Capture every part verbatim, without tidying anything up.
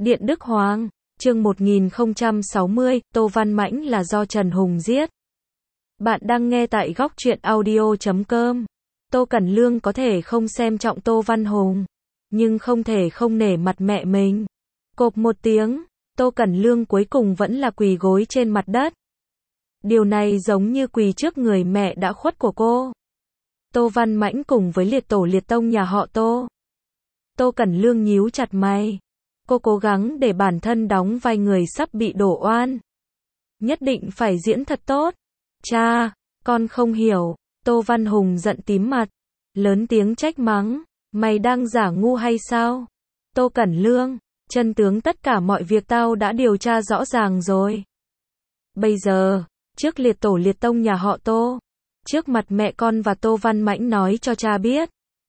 Điện Đức Hoàng, chương một nghìn không trăm sáu mươi, Tô Văn Mãnh là do Trần Hùng giết. Bạn đang nghe tại góc truyện audio chấm com. Tô Cẩn Lương có thể không xem trọng Tô Văn Hùng, nhưng không thể không nể mặt mẹ mình. Cộp một tiếng, Tô Cẩn Lương cuối cùng vẫn là quỳ gối trên mặt đất. Điều này giống như quỳ trước người mẹ đã khuất của cô. Tô Văn Mãnh cùng với liệt tổ liệt tông nhà họ Tô. Tô Cẩn Lương nhíu chặt mày. Cô cố gắng để bản thân đóng vai người sắp bị đổ oan. Nhất định phải diễn thật tốt. Cha, con không hiểu. Tô Văn Hùng giận tím mặt, lớn tiếng trách mắng. Mày đang giả ngu hay sao? Tô Cẩn Lương, chân tướng tất cả mọi việc tao đã điều tra rõ ràng rồi. Bây giờ, trước liệt tổ liệt tông nhà họ Tô, trước mặt mẹ con và Tô Văn Mãnh nói cho cha biết.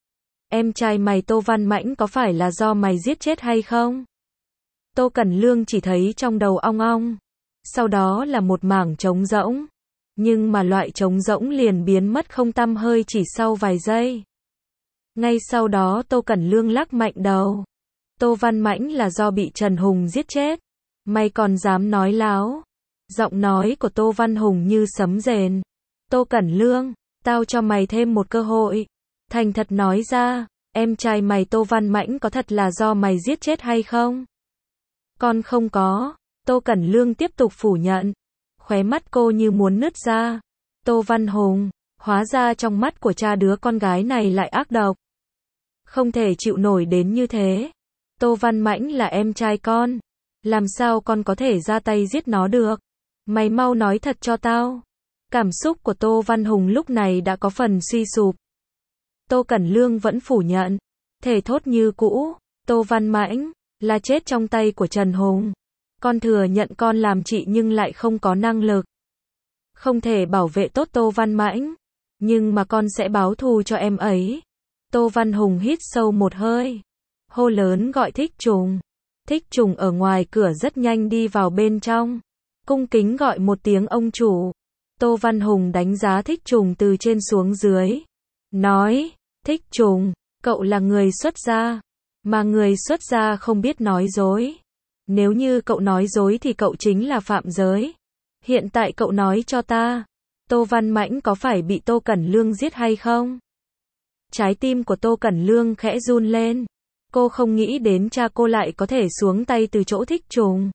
Em trai mày Tô Văn Mãnh có phải là do mày giết chết hay không? Tô Cẩn Lương chỉ thấy trong đầu ong ong. Sau đó là một mảng trống rỗng. Nhưng mà loại trống rỗng liền biến mất không tăm hơi chỉ sau vài giây. Ngay sau đó Tô Cẩn Lương lắc mạnh đầu. Tô Văn Mãnh là do bị Trần Hùng giết chết. Mày còn dám nói láo? Giọng nói của Tô Văn Hùng như sấm rền. Tô Cẩn Lương, tao cho mày thêm một cơ hội. Thành thật nói ra, em trai mày Tô Văn Mãnh có thật là do mày giết chết hay không? Con không có. Tô Cẩn Lương tiếp tục phủ nhận. Khóe mắt cô như muốn nứt ra. Tô Văn Hùng, hóa ra trong mắt của cha đứa con gái này lại ác độc. Không thể chịu nổi đến như thế. Tô Văn Mãnh là em trai con. Làm sao con có thể ra tay giết nó được? Mày mau nói thật cho tao. Cảm xúc của Tô Văn Hùng lúc này đã có phần suy sụp. Tô Cẩn Lương vẫn phủ nhận. Thề thốt như cũ. Tô Văn Mãnh là chết trong tay của Trần Hùng. Con thừa nhận con làm chị nhưng lại không có năng lực. Không thể bảo vệ tốt Tô Văn Mãnh. Nhưng mà con sẽ báo thù cho em ấy. Tô Văn Hùng hít sâu một hơi. Hô lớn gọi Thích Trùng. Thích Trùng ở ngoài cửa rất nhanh đi vào bên trong. Cung kính gọi một tiếng ông chủ. Tô Văn Hùng đánh giá Thích Trùng từ trên xuống dưới. Nói, Thích Trùng, cậu là người xuất gia. Mà người xuất gia không biết nói dối. Nếu như cậu nói dối thì cậu chính là phạm giới. Hiện tại cậu nói cho ta, Tô Văn Mãnh có phải bị Tô Cẩn Lương giết hay không? Trái tim của Tô Cẩn Lương khẽ run lên. Cô không nghĩ đến cha cô lại có thể xuống tay từ chỗ Thích Trùng.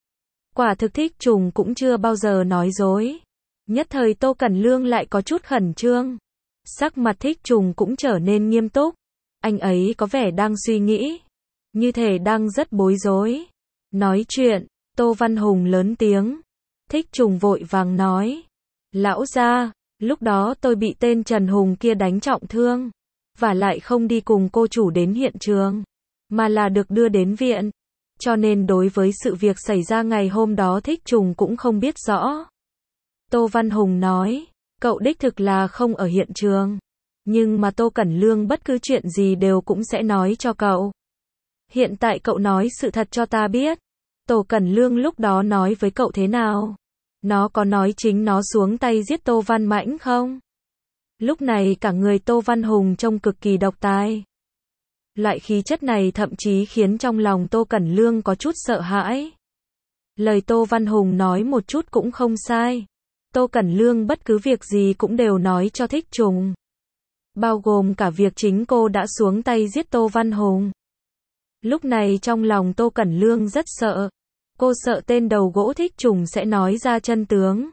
Quả thực Thích Trùng cũng chưa bao giờ nói dối. Nhất thời Tô Cẩn Lương lại có chút khẩn trương. Sắc mặt Thích Trùng cũng trở nên nghiêm túc. Anh ấy có vẻ đang suy nghĩ. Như thể đang rất bối rối. Nói chuyện, Tô Văn Hùng lớn tiếng. Thích Trùng vội vàng nói. Lão gia, lúc đó tôi bị tên Trần Hùng kia đánh trọng thương. Và lại không đi cùng cô chủ đến hiện trường. Mà là được đưa đến viện. Cho nên đối với sự việc xảy ra ngày hôm đó Thích Trùng cũng không biết rõ. Tô Văn Hùng nói. Cậu đích thực là không ở hiện trường. Nhưng mà Tô Cẩn Lương bất cứ chuyện gì đều cũng sẽ nói cho cậu. Hiện tại cậu nói sự thật cho ta biết. Tô Cẩn Lương lúc đó nói với cậu thế nào? Nó có nói chính nó xuống tay giết Tô Văn Mãnh không? Lúc này cả người Tô Văn Hùng trông cực kỳ độc tài. Loại khí chất này thậm chí khiến trong lòng Tô Cẩn Lương có chút sợ hãi. Lời Tô Văn Hùng nói một chút cũng không sai. Tô Cẩn Lương bất cứ việc gì cũng đều nói cho Thích Trùng. Bao gồm cả việc chính cô đã xuống tay giết Tô Văn Hùng. Lúc này trong lòng Tô Cẩn Lương rất sợ. Cô sợ tên đầu gỗ Thích Trùng sẽ nói ra chân tướng.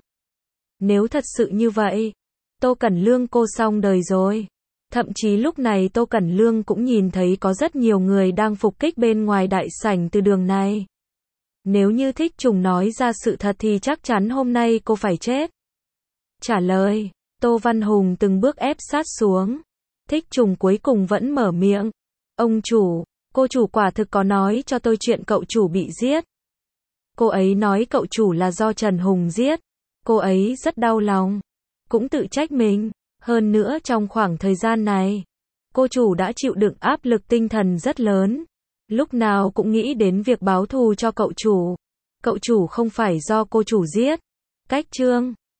Nếu thật sự như vậy, Tô Cẩn Lương cô xong đời rồi. Thậm chí lúc này Tô Cẩn Lương cũng nhìn thấy có rất nhiều người đang phục kích bên ngoài đại sảnh từ đường này. Nếu như Thích Trùng nói ra sự thật thì chắc chắn hôm nay cô phải chết. Trả lời, Tô Văn Hùng từng bước ép sát xuống. Thích Trùng cuối cùng vẫn mở miệng. Ông chủ, cô chủ quả thực có nói cho tôi chuyện cậu chủ bị giết. Cô ấy nói cậu chủ là do Trần Hùng giết. Cô ấy rất đau lòng. Cũng tự trách mình. Hơn nữa trong khoảng thời gian này, cô chủ đã chịu đựng áp lực tinh thần rất lớn. Lúc nào cũng nghĩ đến việc báo thù cho cậu chủ. Cậu chủ không phải do cô chủ giết. Cách chương